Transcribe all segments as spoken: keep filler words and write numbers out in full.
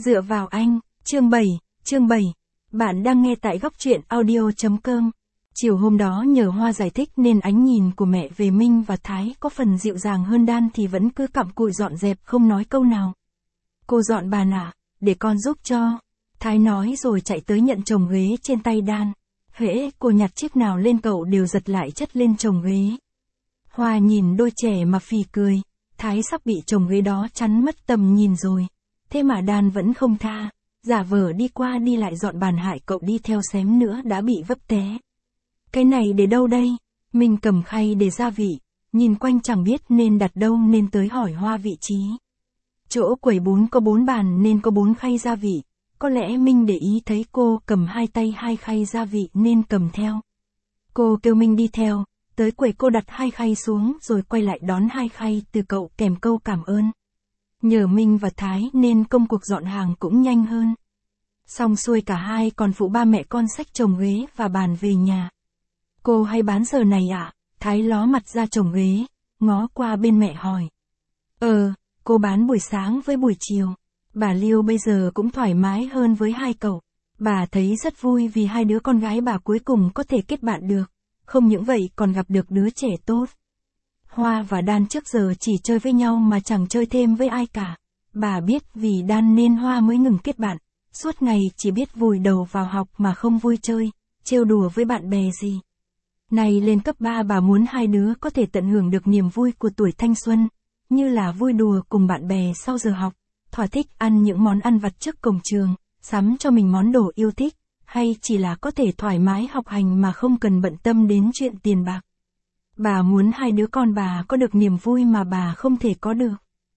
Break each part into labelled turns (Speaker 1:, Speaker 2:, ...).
Speaker 1: Dựa vào anh, chương bảy, chương bảy. Bạn đang nghe tại góc truyện audio.com. Chiều hôm đó nhờ Hoa giải thích nên ánh nhìn của mẹ về Minh và Thái có phần dịu dàng hơn Đan thì vẫn cứ cặm cụi dọn dẹp không nói câu nào. Cô dọn bàn à, để con giúp cho. Thái nói rồi chạy tới nhận chồng ghế trên tay Đan. Hễ cô nhặt chiếc nào lên cậu đều giật lại chất lên chồng ghế. Hoa nhìn đôi trẻ mà phì cười. Thái sắp bị chồng ghế đó chắn mất tầm nhìn rồi. Thế mà Đan vẫn không tha, giả vờ đi qua đi lại dọn bàn hại cậu đi theo xém nữa đã bị vấp té. Cái này để đâu đây? Mình cầm khay để gia vị, nhìn quanh chẳng biết nên đặt đâu nên tới hỏi Hoa vị trí. Chỗ quầy bún có bốn bàn nên có bốn khay gia vị, có lẽ Minh để ý thấy cô cầm hai tay hai khay gia vị nên cầm theo. Cô kêu Minh đi theo, tới quầy cô đặt hai khay xuống rồi quay lại đón hai khay từ cậu kèm câu cảm ơn. Nhờ Minh và Thái nên công cuộc dọn hàng cũng nhanh hơn. Xong xuôi cả hai còn phụ ba mẹ con xách chồng ghế và bàn về nhà. Cô hay bán giờ này ạ? À? Thái ló mặt ra chồng ghế, ngó qua bên mẹ hỏi. Ờ, cô bán buổi sáng với buổi chiều. Bà Liêu bây giờ cũng thoải mái hơn với hai cậu. Bà thấy rất vui vì hai đứa con gái bà cuối cùng có thể kết bạn được. Không những vậy còn gặp được đứa trẻ tốt. Hoa và Đan trước giờ chỉ chơi với nhau mà chẳng chơi thêm với ai cả. Bà biết vì Đan nên Hoa mới ngừng kết bạn. Suốt ngày chỉ biết vùi đầu vào học mà không vui chơi, trêu đùa với bạn bè gì. Này lên cấp ba bà muốn hai đứa có thể tận hưởng được niềm vui của tuổi thanh xuân, như là vui đùa cùng bạn bè sau giờ học, thỏa thích ăn những món ăn vặt trước cổng trường, sắm cho mình món đồ yêu thích, hay chỉ là có thể thoải mái học hành mà không cần bận tâm đến chuyện tiền bạc. Bà muốn hai đứa con bà có được niềm vui mà bà không thể có được.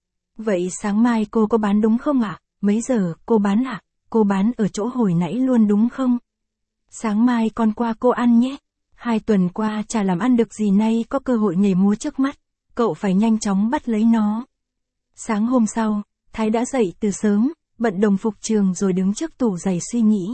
Speaker 1: Vậy sáng mai cô có bán đúng không ạ? À? Mấy giờ cô bán ạ? À? Cô bán ở chỗ hồi nãy luôn đúng không? Sáng mai con qua cô ăn nhé. Hai tuần qua chả làm ăn được gì nay có cơ hội nhảy múa trước mắt. Cậu phải nhanh chóng bắt lấy nó. Sáng hôm sau, Thái đã dậy từ sớm, bận đồng phục trường rồi đứng trước tủ giày suy nghĩ.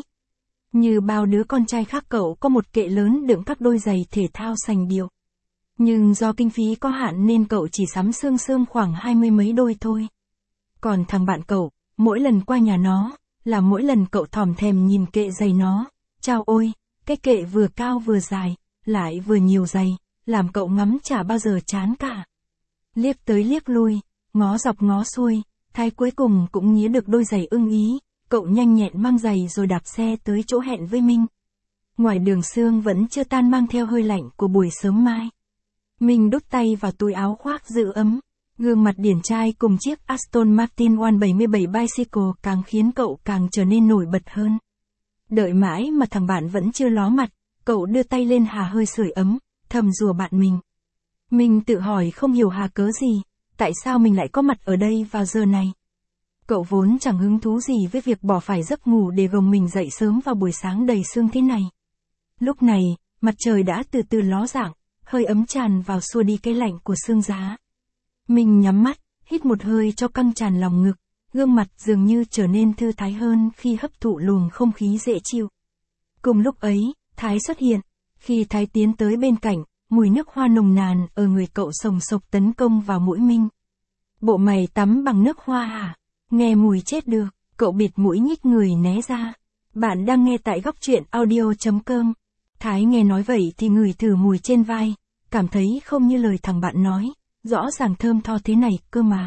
Speaker 1: Như bao đứa con trai khác cậu có một kệ lớn đựng các đôi giày thể thao sành điệu. Nhưng do kinh phí có hạn nên cậu chỉ sắm sương sương khoảng hai mươi mấy đôi thôi. Còn thằng bạn cậu, mỗi lần qua nhà nó, là mỗi lần cậu thòm thèm nhìn kệ giày nó. Chao ôi, cái kệ vừa cao vừa dài, lại vừa nhiều giày, làm cậu ngắm chả bao giờ chán cả. Liếc tới liếc lui, ngó dọc ngó xuôi, Thái cuối cùng cũng nhía được đôi giày ưng ý, cậu nhanh nhẹn mang giày rồi đạp xe tới chỗ hẹn với Minh. Ngoài đường sương vẫn chưa tan mang theo hơi lạnh của buổi sớm mai. Minh đút tay vào túi áo khoác giữ ấm, gương mặt điển trai cùng chiếc Aston Martin một bảy bảy Bicycle càng khiến cậu càng trở nên nổi bật hơn. Đợi mãi mà thằng bạn vẫn chưa ló mặt, cậu đưa tay lên hà hơi sưởi ấm, thầm rủa bạn mình. Minh tự hỏi không hiểu hà cớ gì, tại sao mình lại có mặt ở đây vào giờ này. Cậu vốn chẳng hứng thú gì với việc bỏ phải giấc ngủ để gồng mình dậy sớm vào buổi sáng đầy sương thế này. Lúc này, mặt trời đã từ từ ló dạng, hơi ấm tràn vào xua đi cái lạnh của sương giá. Mình nhắm mắt, hít một hơi cho căng tràn lòng ngực, gương mặt dường như trở nên thư thái hơn khi hấp thụ luồng không khí dễ chịu. Cùng lúc ấy, Thái xuất hiện. Khi Thái tiến tới bên cạnh, mùi nước hoa nồng nàn ở người cậu sồng sộc tấn công vào mũi Minh. Bộ mày tắm bằng nước hoa hả? Nghe mùi chết được, cậu bịt mũi nhích người né ra. Bạn đang nghe tại góc truyện audio.com. Thái nghe nói vậy thì ngửi thử mùi trên vai, cảm thấy không như lời thằng bạn nói, rõ ràng thơm tho thế này cơ mà.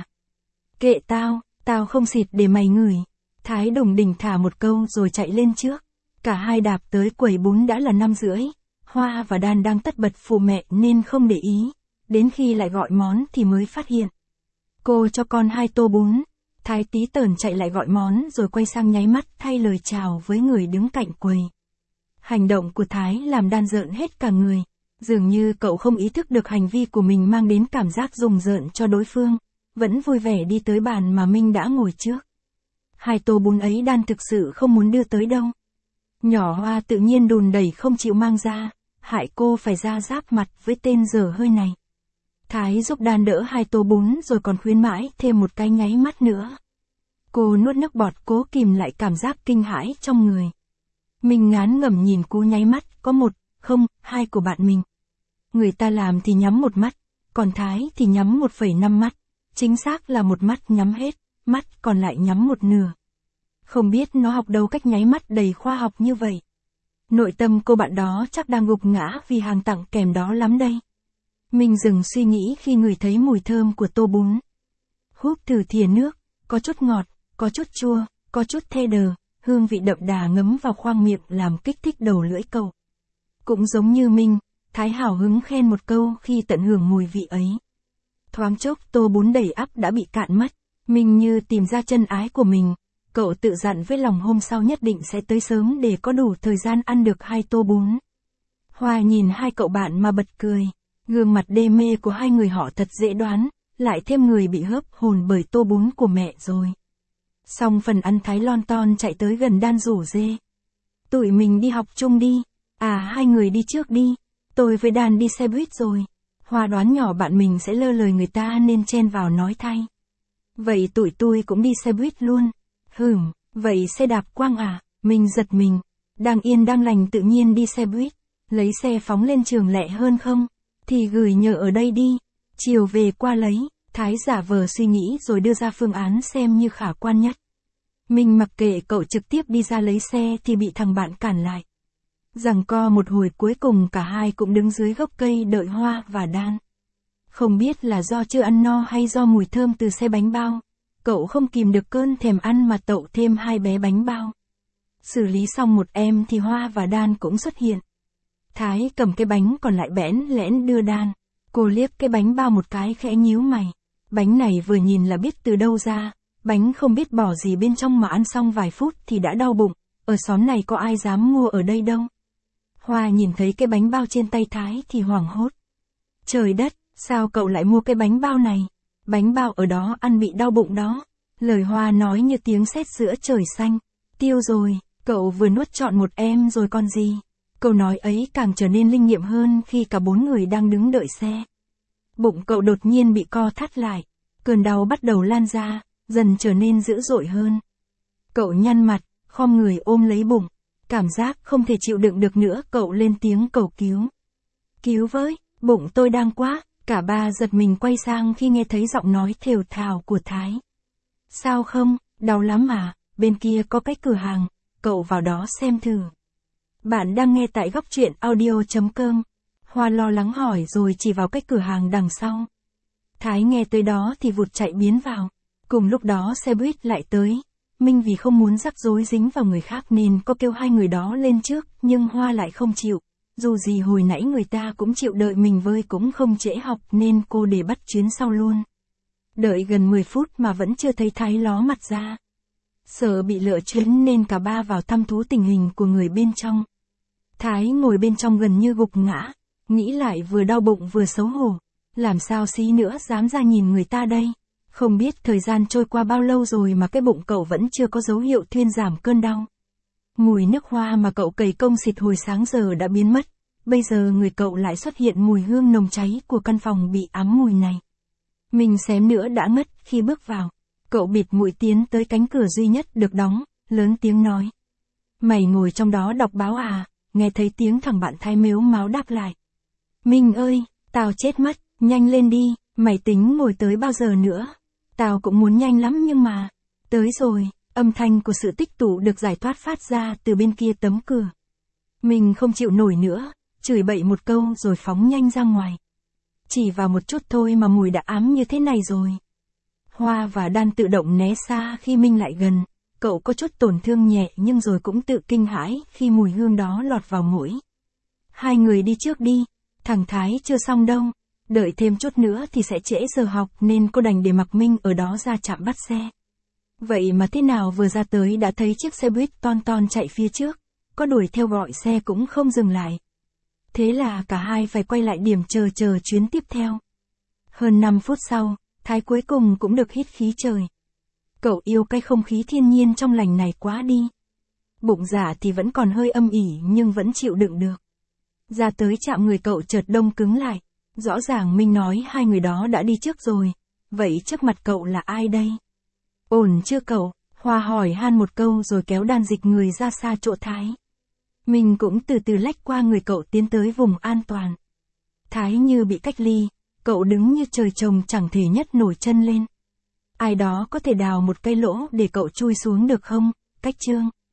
Speaker 1: Kệ tao, tao không xịt để mày ngửi. Thái đùng đỉnh thả một câu rồi chạy lên trước. Cả hai đạp tới quầy bún đã là năm rưỡi. Hoa và Đan đang tất bật phụ mẹ nên không để ý. Đến khi lại gọi món thì mới phát hiện. Cô cho con hai tô bún. Thái tí tởn chạy lại gọi món rồi quay sang nháy mắt thay lời chào với người đứng cạnh quầy. Hành động của Thái làm Đan rợn hết cả người. Dường như cậu không ý thức được hành vi của mình mang đến cảm giác rùng rợn cho đối phương. Vẫn vui vẻ đi tới bàn mà Minh đã ngồi trước. Hai tô bún ấy Đan thực sự không muốn đưa tới đâu. Nhỏ Hoa tự nhiên đùn đẩy không chịu mang ra, hại cô phải ra giáp mặt với tên dở hơi này. Thái giúp Đan đỡ hai tô bún rồi còn khuyến mãi thêm một cái nháy mắt nữa. Cô nuốt nước bọt cố kìm lại cảm giác kinh hãi trong người. Mình ngán ngẩm nhìn cú nháy mắt có một, không, hai của bạn mình. Người ta làm thì nhắm một mắt, còn Thái thì nhắm một phẩy năm mắt. Chính xác là một mắt nhắm hết, mắt còn lại nhắm một nửa. Không biết nó học đâu cách nháy mắt đầy khoa học như vậy. Nội tâm cô bạn đó chắc đang gục ngã vì hàng tặng kèm đó lắm đây. Mình dừng suy nghĩ khi ngửi thấy mùi thơm của tô bún. Húp thử thìa nước, có chút ngọt, có chút chua, có chút thê đờ, hương vị đậm đà ngấm vào khoang miệng làm kích thích đầu lưỡi cậu. Cũng giống như mình, Thái hào hứng khen một câu khi tận hưởng mùi vị ấy. Thoáng chốc tô bún đầy ắp đã bị cạn mất, mình như tìm ra chân ái của mình. Cậu tự dặn với lòng hôm sau nhất định sẽ tới sớm để có đủ thời gian ăn được hai tô bún. Hoa nhìn hai cậu bạn mà bật cười. Gương mặt đê mê của hai người họ thật dễ đoán, lại thêm người bị hớp hồn bởi tô bún của mẹ rồi. Xong phần ăn Thái lon ton chạy tới gần Đan rủ dê. Tụi mình đi học chung đi. À hai người đi trước đi. Tôi với Đan đi xe buýt rồi. Hoa đoán nhỏ bạn mình sẽ lơ lời người ta nên chen vào nói thay. Vậy tụi tôi cũng đi xe buýt luôn. Hửm, vậy xe đạp quang à? Mình giật mình. Đang yên đang lành tự nhiên đi xe buýt. Lấy xe phóng lên trường lẹ hơn không? Thì gửi nhờ ở đây đi. Chiều về qua lấy. Thái giả vờ suy nghĩ rồi đưa ra phương án xem như khả quan nhất. Mình mặc kệ cậu trực tiếp đi ra lấy xe thì bị thằng bạn cản lại. Giằng co một hồi cuối cùng cả hai cũng đứng dưới gốc cây đợi Hoa và Đan. Không biết là do chưa ăn no hay do mùi thơm từ xe bánh bao. Cậu không kìm được cơn thèm ăn mà tậu thêm hai bé bánh bao. Xử lý xong một em thì Hoa và Đan cũng xuất hiện. Thái cầm cái bánh còn lại bẽn lẽn đưa Đan. Cô liếc cái bánh bao một cái khẽ nhíu mày. Bánh này vừa nhìn là biết từ đâu ra. Bánh không biết bỏ gì bên trong mà ăn xong vài phút thì đã đau bụng. Ở xóm này có ai dám mua ở đây đâu. Hoa nhìn thấy cái bánh bao trên tay Thái thì hoảng hốt. Trời đất, sao cậu lại mua cái bánh bao này? Bánh bao ở đó ăn bị đau bụng đó. Lời Hoa nói như tiếng sét giữa trời xanh. Tiêu rồi, cậu vừa nuốt trọn một em rồi còn gì. Câu nói ấy càng trở nên linh nghiệm hơn khi cả bốn người đang đứng đợi xe. Bụng cậu đột nhiên bị co thắt lại. Cơn đau bắt đầu lan ra, dần trở nên dữ dội hơn. Cậu nhăn mặt, khom người ôm lấy bụng. Cảm giác không thể chịu đựng được nữa cậu lên tiếng cầu cứu. Cứu với, bụng tôi đang quá. Cả ba giật mình quay sang khi nghe thấy giọng nói thều thào của Thái. Sao không, đau lắm à, bên kia có cái cửa hàng, cậu vào đó xem thử. Bạn đang nghe tại góc truyện audio chấm com. Hoa lo lắng hỏi rồi chỉ vào cái cửa hàng đằng sau. Thái nghe tới đó thì vụt chạy biến vào. Cùng lúc đó xe buýt lại tới. Minh vì không muốn rắc rối dính vào người khác nên có kêu hai người đó lên trước, nhưng Hoa lại không chịu. Dù gì hồi nãy người ta cũng chịu đợi mình với cũng không trễ học nên cô để bắt chuyến sau luôn. Đợi gần mười phút mà vẫn chưa thấy Thái ló mặt ra. Sợ bị lỡ chuyến nên cả ba vào thăm thú tình hình của người bên trong. Thái ngồi bên trong gần như gục ngã, nghĩ lại vừa đau bụng vừa xấu hổ. Làm sao xí nữa dám ra nhìn người ta đây? Không biết thời gian trôi qua bao lâu rồi mà cái bụng cậu vẫn chưa có dấu hiệu thuyên giảm cơn đau. Mùi nước hoa mà cậu cày công xịt hồi sáng giờ đã biến mất. Bây giờ người cậu lại xuất hiện mùi hương nồng cháy của căn phòng bị ám mùi này. Mình xém nữa đã ngất khi bước vào. Cậu bịt mũi tiến tới cánh cửa duy nhất được đóng, lớn tiếng nói. Mày ngồi trong đó đọc báo à? Nghe thấy tiếng thằng bạn Thái mếu máo đáp lại. Minh ơi, tao chết mất, nhanh lên đi, mày tính ngồi tới bao giờ nữa? Tao cũng muốn nhanh lắm nhưng mà... Tới rồi, âm thanh của sự tích tụ được giải thoát phát ra từ bên kia tấm cửa. Mình không chịu nổi nữa, chửi bậy một câu rồi phóng nhanh ra ngoài. Chỉ vào một chút thôi mà mùi đã ám như thế này rồi. Hoa và Đan tự động né xa khi Minh lại gần. Cậu có chút tổn thương nhẹ nhưng rồi cũng tự kinh hãi khi mùi hương đó lọt vào mũi. Hai người đi trước đi, thằng Thái chưa xong đâu. Đợi thêm chút nữa thì sẽ trễ giờ học nên cô đành để mặc Minh ở đó ra trạm bắt xe. Vậy mà thế nào vừa ra tới đã thấy chiếc xe buýt ton ton chạy phía trước. Có đuổi theo gọi xe cũng không dừng lại. Thế là cả hai phải quay lại điểm chờ chờ chuyến tiếp theo. Hơn năm phút sau, Thái cuối cùng cũng được hít khí trời. Cậu yêu cái không khí thiên nhiên trong lành này quá đi. Bụng dạ thì vẫn còn hơi âm ỉ nhưng vẫn chịu đựng được. Ra tới trạm người cậu chợt đông cứng lại. Rõ ràng Minh nói hai người đó đã đi trước rồi. Vậy trước mặt cậu là ai đây? Ổn chưa cậu? Hoa hỏi han một câu rồi kéo Đan dịch người ra xa chỗ Thái. Mình cũng từ từ lách qua người cậu tiến tới vùng an toàn. Thái như bị cách ly, cậu đứng như trời trồng chẳng thể nhất nổi chân lên. Ai đó có thể đào một cây lỗ để cậu chui xuống được không? cách chương.